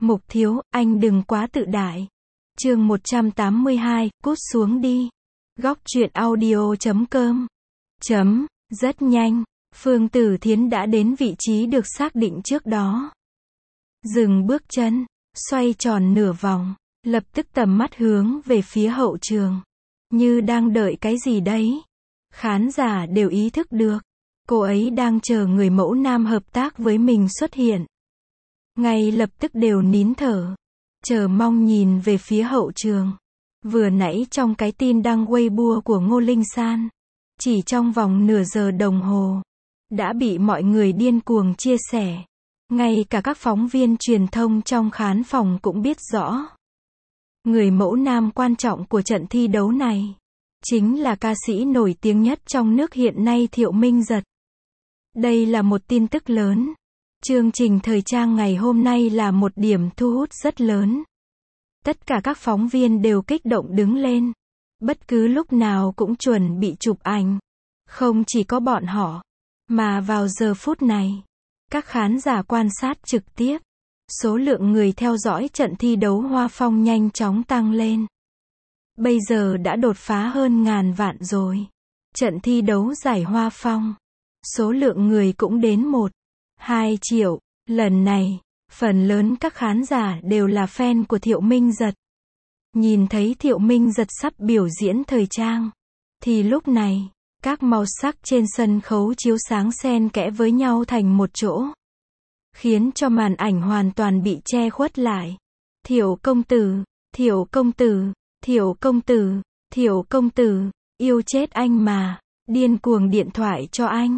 Mục thiếu, anh đừng quá tự đại. Chương 182, cút xuống đi. Góc truyện audio.com. Rất nhanh, Phương Tử Thiến đã đến vị trí được xác định trước đó. Dừng bước chân, xoay tròn nửa vòng, lập tức tầm mắt hướng về phía hậu trường. Như đang đợi cái gì đấy. Khán giả đều ý thức được. Cô ấy đang chờ người mẫu nam hợp tác với mình xuất hiện. Ngay lập tức đều nín thở. Chờ mong nhìn về phía hậu trường. Vừa nãy trong cái tin đăng Weibo của Ngô Linh San. Chỉ trong vòng nửa giờ đồng hồ. Đã bị mọi người điên cuồng chia sẻ. Ngay cả các phóng viên truyền thông trong khán phòng cũng biết rõ. Người mẫu nam quan trọng của trận thi đấu này. Chính là ca sĩ nổi tiếng nhất trong nước hiện nay Thiệu Minh Giật. Đây là một tin tức lớn. Chương trình thời trang ngày hôm nay là một điểm thu hút rất lớn. Tất cả các phóng viên đều kích động đứng lên. Bất cứ lúc nào cũng chuẩn bị chụp ảnh. Không chỉ có bọn họ, mà vào giờ phút này, các khán giả quan sát trực tiếp. Số lượng người theo dõi trận thi đấu Hoa Phong nhanh chóng tăng lên. Bây giờ đã đột phá hơn ngàn vạn rồi. Trận thi đấu giải Hoa Phong. Số lượng người cũng đến 1-2 triệu. Lần này, phần lớn các khán giả đều là fan của Thiệu Minh Giật. Nhìn thấy Thiệu Minh Giật sắp biểu diễn thời trang. Thì lúc này, các màu sắc trên sân khấu chiếu sáng xen kẽ với nhau thành một chỗ. Khiến cho màn ảnh hoàn toàn bị che khuất lại. Thiệu công tử, Thiệu công tử, Thiệu công tử, Thiệu công tử, yêu chết anh mà, điên cuồng điện thoại cho anh.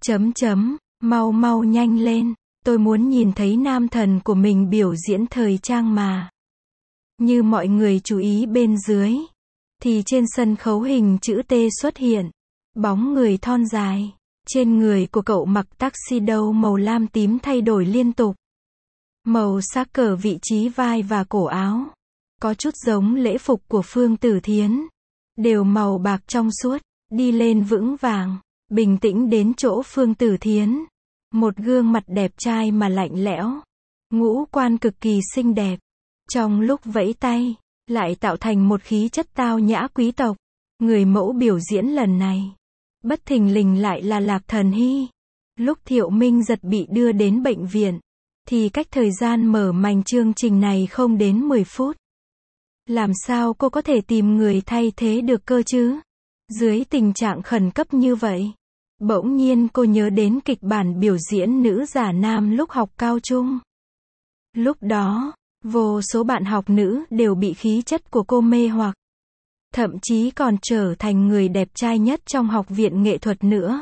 Mau mau nhanh lên, tôi muốn nhìn thấy nam thần của mình biểu diễn thời trang mà. Như mọi người chú ý bên dưới, thì trên sân khấu hình chữ T xuất hiện. Bóng người thon dài. Trên người của cậu mặc tuxedo màu lam tím thay đổi liên tục. Màu sắc cờ vị trí vai và cổ áo. Có chút giống lễ phục của Phương Tử Thiến. Đều màu bạc trong suốt. Đi lên vững vàng. Bình tĩnh đến chỗ Phương Tử Thiến. Một gương mặt đẹp trai mà lạnh lẽo. Ngũ quan cực kỳ xinh đẹp. Trong lúc vẫy tay, lại tạo thành một khí chất tao nhã quý tộc. Người mẫu biểu diễn lần này. Bất thình lình lại là Lạc Thần Hy. Lúc Thiệu Minh Giật bị đưa đến bệnh viện, thì cách thời gian mở màn chương trình này không đến 10 phút. Làm sao cô có thể tìm người thay thế được cơ chứ? Dưới tình trạng khẩn cấp như vậy, bỗng nhiên cô nhớ đến kịch bản biểu diễn nữ giả nam lúc học cao trung. Lúc đó, vô số bạn học nữ đều bị khí chất của cô mê hoặc. Thậm chí còn trở thành người đẹp trai nhất trong học viện nghệ thuật nữa.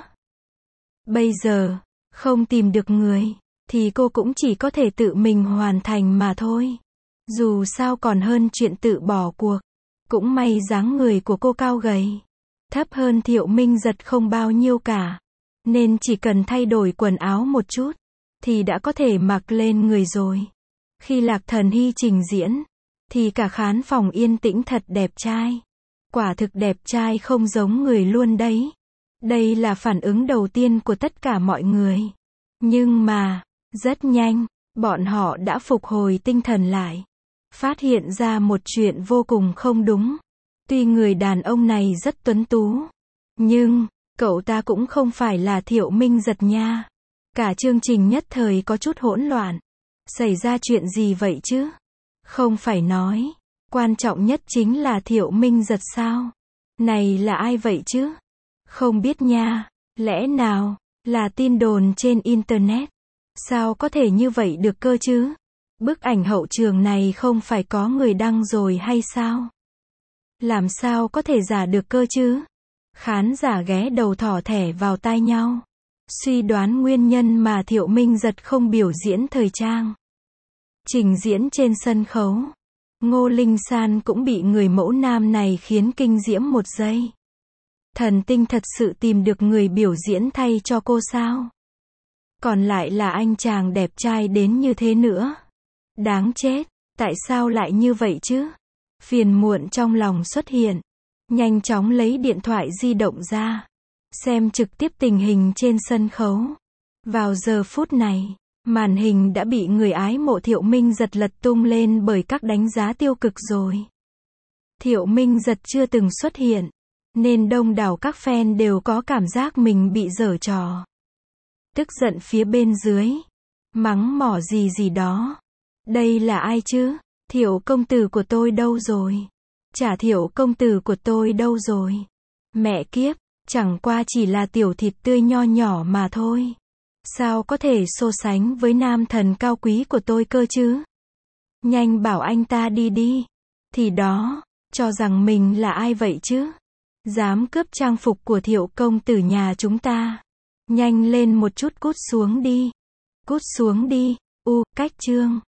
Bây giờ, không tìm được người, thì cô cũng chỉ có thể tự mình hoàn thành mà thôi. Dù sao còn hơn chuyện tự bỏ cuộc. Cũng may dáng người của cô cao gầy. Thấp hơn Thiệu Minh Giật không bao nhiêu cả. Nên chỉ cần thay đổi quần áo một chút, thì đã có thể mặc lên người rồi. Khi Lạc Thần Hy trình diễn, thì cả khán phòng yên tĩnh thật đẹp trai. Quả thực đẹp trai không giống người luôn đấy. Đây là phản ứng đầu tiên của tất cả mọi người. Nhưng mà, rất nhanh, bọn họ đã phục hồi tinh thần lại. Phát hiện ra một chuyện vô cùng không đúng. Tuy người đàn ông này rất tuấn tú, nhưng, cậu ta cũng không phải là Thiệu Minh Giật nha. Cả chương trình nhất thời có chút hỗn loạn. Xảy ra chuyện gì vậy chứ? Không phải nói, quan trọng nhất chính là Thiệu Minh Giật sao? Này là ai vậy chứ? Không biết nha, lẽ nào là tin đồn trên internet? Sao có thể như vậy được cơ chứ? Bức ảnh hậu trường này không phải có người đăng rồi hay sao? Làm sao có thể giả được cơ chứ? Khán giả ghé đầu thỏ thẻ vào tai nhau, suy đoán nguyên nhân mà Thiệu Minh Giật không biểu diễn thời trang. Trình diễn trên sân khấu, Ngô Linh San cũng bị người mẫu nam này khiến kinh diễm một giây. Thần tinh thật sự tìm được người biểu diễn thay cho cô sao? Còn lại là anh chàng đẹp trai đến như thế nữa. Đáng chết, tại sao lại như vậy chứ? Phiền muộn trong lòng xuất hiện. Nhanh chóng lấy điện thoại di động ra. Xem trực tiếp tình hình trên sân khấu. Vào giờ phút này, Màn hình đã bị người ái mộ Thiệu Minh Giật lật tung lên bởi các đánh giá tiêu cực rồi. Thiệu Minh Giật chưa từng xuất hiện, nên đông đảo các fan đều có cảm giác mình bị giở trò. Tức giận phía bên dưới, mắng mỏ gì gì đó. Đây là ai chứ? Thiệu công tử của tôi đâu rồi? Chả Thiệu công tử của tôi đâu rồi? Mẹ kiếp, chẳng qua chỉ là tiểu thịt tươi nho nhỏ mà thôi. Sao có thể so sánh với nam thần cao quý của tôi cơ chứ? Nhanh bảo anh ta đi đi. Thì đó, cho rằng mình là ai vậy chứ? Dám cướp trang phục của Thiệu công tử nhà chúng ta. Nhanh lên một chút cút xuống đi. Cút xuống đi. Cách chương.